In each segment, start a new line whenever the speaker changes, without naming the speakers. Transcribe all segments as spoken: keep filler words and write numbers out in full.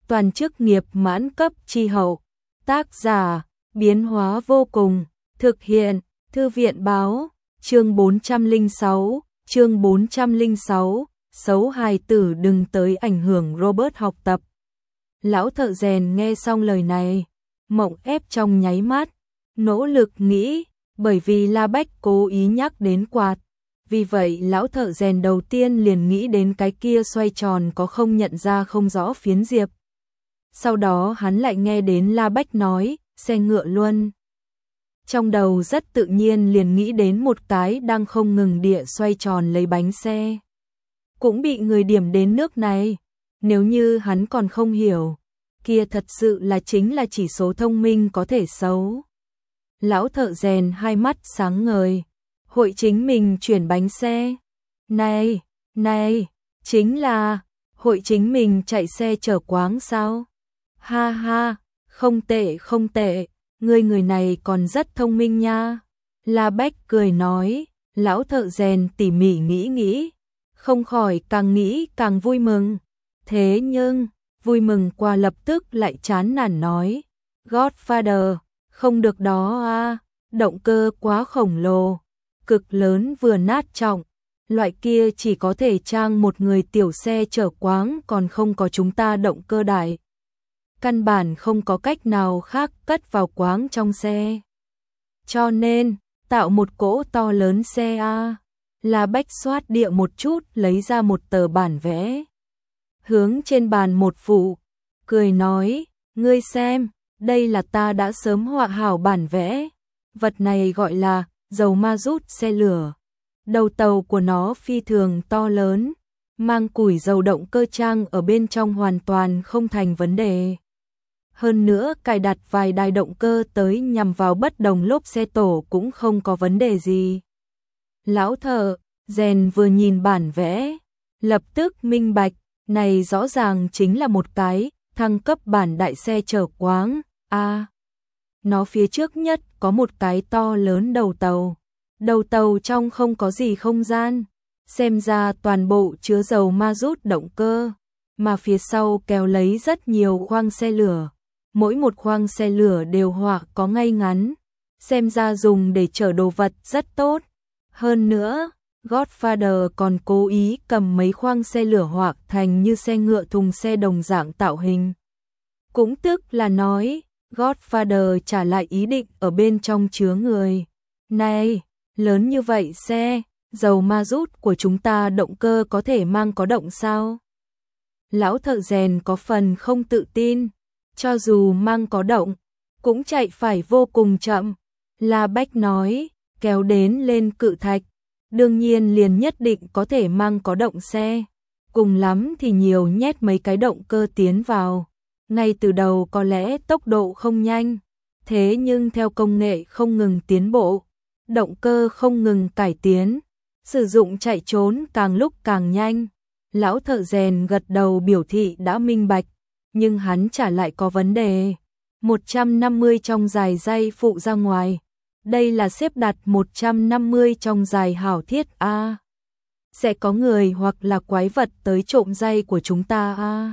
toàn chức nghiệp mãn cấp chi hậu. Tác giả, biến hóa vô cùng, thực hiện, thư viện báo, chương bốn trăm lẻ sáu, chương bốn trăm lẻ sáu, xấu hài tử đừng tới ảnh hưởng Robert học tập. Lão thợ rèn nghe xong lời này, mộng ép trong nháy mắt, nỗ lực nghĩ, bởi vì La Bách cố ý nhắc đến quạt. Vì vậy lão thợ rèn đầu tiên liền nghĩ đến cái kia xoay tròn có không nhận ra không rõ phiến diệp. Sau đó hắn lại nghe đến La Bách nói, xe ngựa luân. Trong đầu rất tự nhiên liền nghĩ đến một cái đang không ngừng địa xoay tròn lấy bánh xe. Cũng bị người điểm đến nước này, nếu như hắn còn không hiểu, kia thật sự là chính là chỉ số thông minh có thể xấu. Lão thợ rèn hai mắt sáng ngời, hội chính mình chuyển bánh xe. Này, này, chính là, hội chính mình chạy xe chở quáng sao? Ha ha, không tệ không tệ, ngươi người này còn rất thông minh nha. La Bách cười nói, lão thợ rèn tỉ mỉ nghĩ nghĩ, không khỏi càng nghĩ càng vui mừng. Thế nhưng, vui mừng qua lập tức lại chán nản nói, Godfather, không được đó a, động cơ quá khổng lồ, cực lớn vừa nát trọng, loại kia chỉ có thể trang một người tiểu xe chở quáng còn không có chúng ta động cơ đại. Căn bản không có cách nào khác cất vào quáng trong xe. Cho nên, tạo một cỗ to lớn xe A, La Bách xoát địa một chút lấy ra một tờ bản vẽ. Hướng trên bàn một phụ, cười nói, ngươi xem, đây là ta đã sớm họa hảo bản vẽ. Vật này gọi là dầu ma rút xe lửa. Đầu tàu của nó phi thường to lớn, mang củi dầu động cơ trang ở bên trong hoàn toàn không thành vấn đề. Hơn nữa cài đặt vài đài động cơ tới nhằm vào bất đồng lốp xe tổ cũng không có vấn đề gì. Lão thợ rèn vừa nhìn bản vẽ, lập tức minh bạch, này rõ ràng chính là một cái thăng cấp bản đại xe chở quáng. A, à, nó phía trước nhất có một cái to lớn đầu tàu. Đầu tàu trong không có gì không gian, xem ra toàn bộ chứa dầu ma rút động cơ, mà phía sau kéo lấy rất nhiều khoang xe lửa. Mỗi một khoang xe lửa đều họa có ngay ngắn, xem ra dùng để chở đồ vật rất tốt. Hơn nữa, Godfather còn cố ý cầm mấy khoang xe lửa họa thành như xe ngựa thùng xe đồng dạng tạo hình. Cũng tức là nói, Godfather trả lại ý định ở bên trong chứa người. Này, lớn như vậy xe, dầu ma rút của chúng ta động cơ có thể mang có động sao? Lão thợ rèn có phần không tự tin. Cho dù mang có động, cũng chạy phải vô cùng chậm. La Bách nói, kéo đến lên cự thạch, đương nhiên liền nhất định có thể mang có động xe. Cùng lắm thì nhiều nhét mấy cái động cơ tiến vào. Ngay từ đầu có lẽ tốc độ không nhanh, thế nhưng theo công nghệ không ngừng tiến bộ, động cơ không ngừng cải tiến, sử dụng chạy trốn càng lúc càng nhanh. Lão thợ rèn gật đầu biểu thị đã minh bạch. Nhưng hắn trả lại có vấn đề. một trăm năm mươi trong dài dây phụ ra ngoài. Đây là xếp đặt một trăm năm mươi trong dài hảo thiết A. Sẽ có người hoặc là quái vật tới trộm dây của chúng ta A.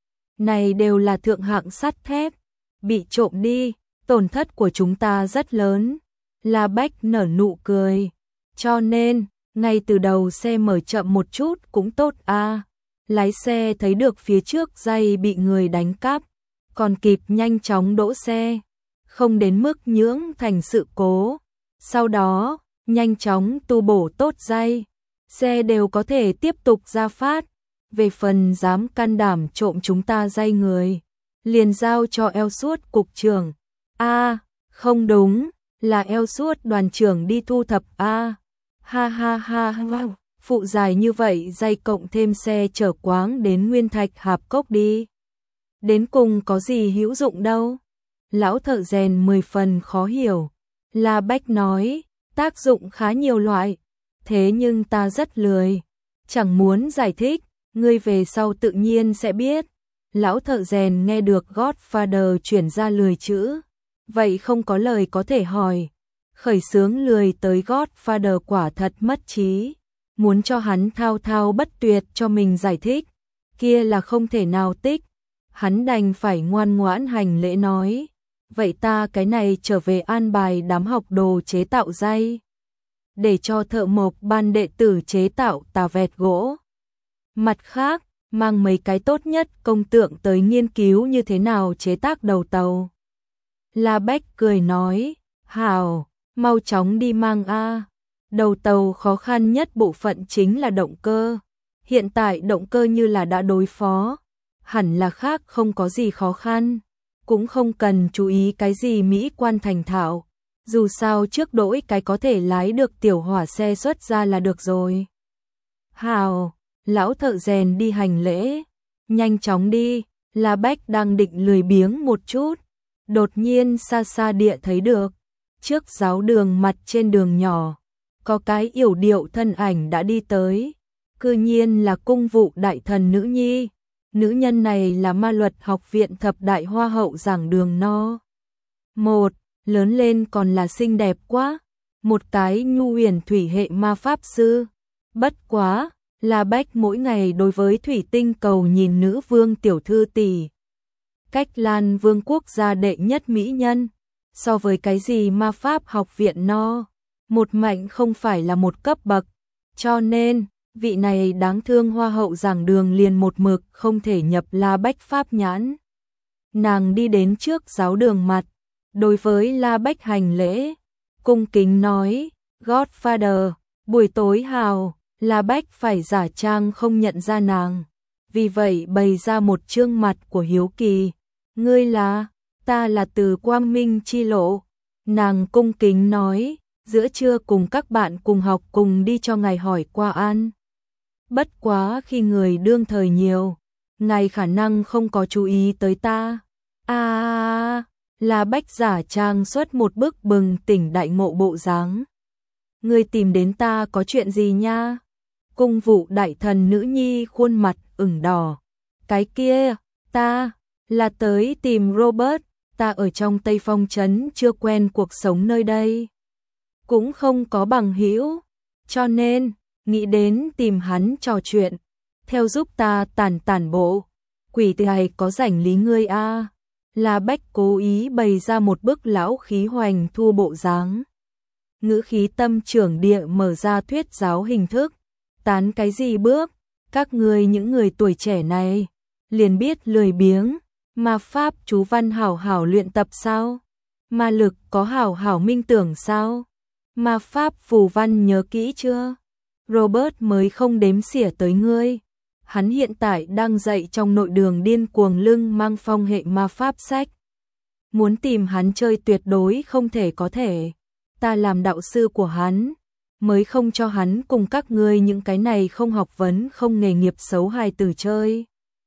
Này đều là thượng hạng sắt thép. Bị trộm đi, tổn thất của chúng ta rất lớn. La Bách nở nụ cười. Cho nên, ngay từ đầu xe mở chậm một chút cũng tốt A. Lái xe thấy được phía trước dây bị người đánh cắp, còn kịp nhanh chóng đỗ xe, không đến mức nhưỡng thành sự cố. Sau đó, nhanh chóng tu bổ tốt dây, xe đều có thể tiếp tục ra phát. Về phần dám can đảm trộm chúng ta dây người, liền giao cho Ellsworth cục trưởng. A, à, không đúng, là Ellsworth đoàn trưởng đi thu thập A. À, ha ha ha ha. Phụ dài như vậy dây cộng thêm xe chở quáng đến Nguyên Thạch Hạp Cốc đi. Đến cùng có gì hữu dụng đâu. Lão thợ rèn mười phần khó hiểu. La Bách nói, tác dụng khá nhiều loại. Thế nhưng ta rất lười. Chẳng muốn giải thích, ngươi về sau tự nhiên sẽ biết. Lão thợ rèn nghe được Godfather chuyển ra lười chữ. Vậy không có lời có thể hỏi. Khởi xướng lười tới Godfather quả thật mất trí. Muốn cho hắn thao thao bất tuyệt cho mình giải thích, kia là không thể nào tích. hắn đành phải ngoan ngoãn hành lễ nói, vậy ta cái này trở về an bài đám học đồ chế tạo dây, để cho thợ mộc ban đệ tử chế tạo tà vẹt gỗ. Mặt khác, mang mấy cái tốt nhất công tượng tới nghiên cứu như thế nào chế tác đầu tàu. La Bách cười nói, hào, mau chóng đi mang a. Đầu tàu khó khăn nhất bộ phận chính là động cơ. Hiện tại động cơ như là đã đối phó, hẳn là khác không có gì khó khăn, cũng không cần chú ý cái gì mỹ quan thành thạo, dù sao trước đỗi cái có thể lái được tiểu hỏa xe xuất ra là được rồi. Hào, lão thợ rèn đi hành lễ, nhanh chóng đi. La Bách đang định lười biếng một chút, đột nhiên xa xa địa thấy được, trước giáo đường mặt trên đường nhỏ, có cái yểu điệu thân ảnh đã đi tới, cư nhiên là cung vụ đại thần nữ nhi. Nữ nhân này là ma luật học viện thập đại hoa hậu giảng đường no. Một, lớn lên còn là xinh đẹp quá, một cái nhu huyền thủy hệ ma pháp sư. Bất quá, La Bách mỗi ngày đối với thủy tinh cầu nhìn nữ vương tiểu thư tỷ. Cách Lan vương quốc gia đệ nhất mỹ nhân, so với cái gì ma pháp học viện no, một mạnh không phải là một cấp bậc, cho nên vị này đáng thương hoa hậu giảng đường liền một mực không thể nhập La Bách pháp nhãn. Nàng đi đến trước giáo đường mặt, đối với La Bách hành lễ, cung kính nói, Godfather, buổi tối hào. La Bách phải giả trang không nhận ra nàng, vì vậy bày ra một trương mặt của hiếu kỳ. Ngươi là? Ta là từ Quang Minh chi lộ. Nàng cung kính nói, giữa trưa cùng các bạn cùng học cùng đi cho ngài hỏi qua an. Bất quá khi người đương thời nhiều, ngài khả năng không có chú ý tới ta. À, La Bách giả trang xuất một bức bừng tỉnh đại ngộ bộ dáng. Ngươi tìm đến ta có chuyện gì nha? Cung vụ đại thần nữ nhi khuôn mặt ửng đỏ. Cái kia, ta là tới tìm Robert, ta ở trong Tây Phong trấn chưa quen cuộc sống nơi đây, cũng không có bằng hữu, cho nên nghĩ đến tìm hắn trò chuyện, theo giúp ta tản tản bộ. Quỷ tài có rảnh lý ngươi a. La Bách cố ý bày ra một bức lão khí hoành thu bộ dáng, ngữ khí tâm trưởng địa mở ra thuyết giáo hình thức. Tán cái gì bước, các ngươi những người tuổi trẻ này liền biết lười biếng, ma pháp chú văn hảo hảo luyện tập sao? Ma lực có hảo hảo minh tưởng sao? Ma pháp phù văn nhớ kỹ chưa? Robert mới không đếm xỉa tới ngươi. Hắn hiện tại đang dạy trong nội đường điên cuồng lưng mang phong hệ ma pháp sách. Muốn tìm hắn chơi tuyệt đối không thể có thể. Ta làm đạo sư của hắn, mới không cho hắn cùng các ngươi những cái này không học vấn không nghề nghiệp xấu hài tử chơi.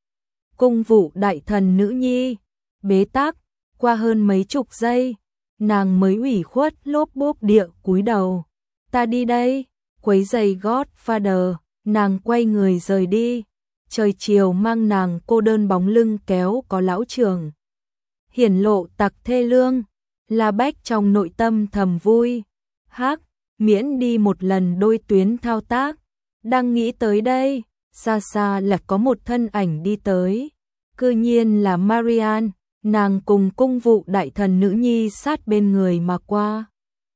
Cung vụ đại thần nữ nhi, bế tắc, qua hơn mấy chục giây, nàng mới ủy khuất lốp bốp địa cúi đầu. Ta đi đây, quấy giày Godfather, nàng quay người rời đi. Trời chiều mang nàng cô đơn bóng lưng kéo có lão trường. Hiển lộ tặc thê lương, La Bách trong nội tâm thầm vui. Hắc, miễn đi một lần đôi tuyến thao tác. Đang nghĩ tới đây, xa xa là có một thân ảnh đi tới. Cư nhiên là Marian, nàng cùng cung vụ đại thần nữ nhi sát bên người mà qua.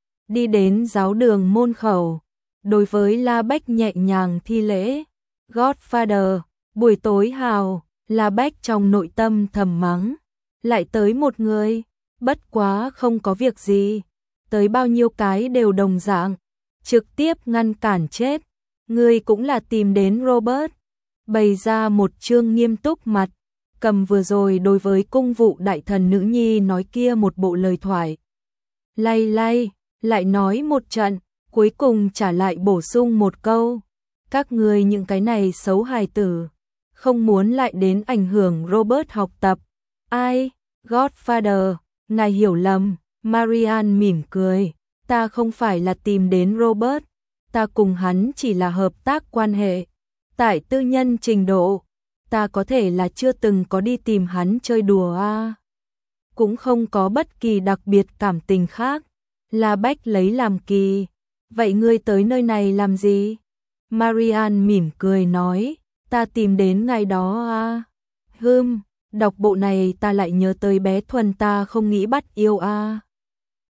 Đi đến giáo đường môn khẩu, đối với La Bách nhẹ nhàng thi lễ. Godfather, buổi tối hào. La Bách trong nội tâm thầm mắng. Lại tới một người, bất quá không có việc gì. Tới bao nhiêu cái đều đồng dạng, trực tiếp ngăn cản chết. Ngươi cũng là tìm đến Robert. Bày ra một trương nghiêm túc mặt, cầm vừa rồi đối với cung vụ đại thần nữ nhi nói kia một bộ lời thoại. Lay lay, lại nói một trận, cuối cùng trả lại bổ sung một câu. Các ngươi những cái này xấu hài tử, không muốn lại đến ảnh hưởng Robert học tập. Ai? Godfather, ngài hiểu lầm. Marian mỉm cười. Ta không phải là tìm đến Robert, ta cùng hắn chỉ là hợp tác quan hệ. Tại tư nhân trình độ, ta có thể là chưa từng có đi tìm hắn chơi đùa a, cũng không có bất kỳ đặc biệt cảm tình khác. La Bách lấy làm kỳ. Vậy ngươi tới nơi này làm gì? Marian mỉm cười nói, ta tìm đến ngày đó a. Hừm, Đọc bộ này ta lại nhớ tới bé Thuần ta không nghĩ bắt yêu a.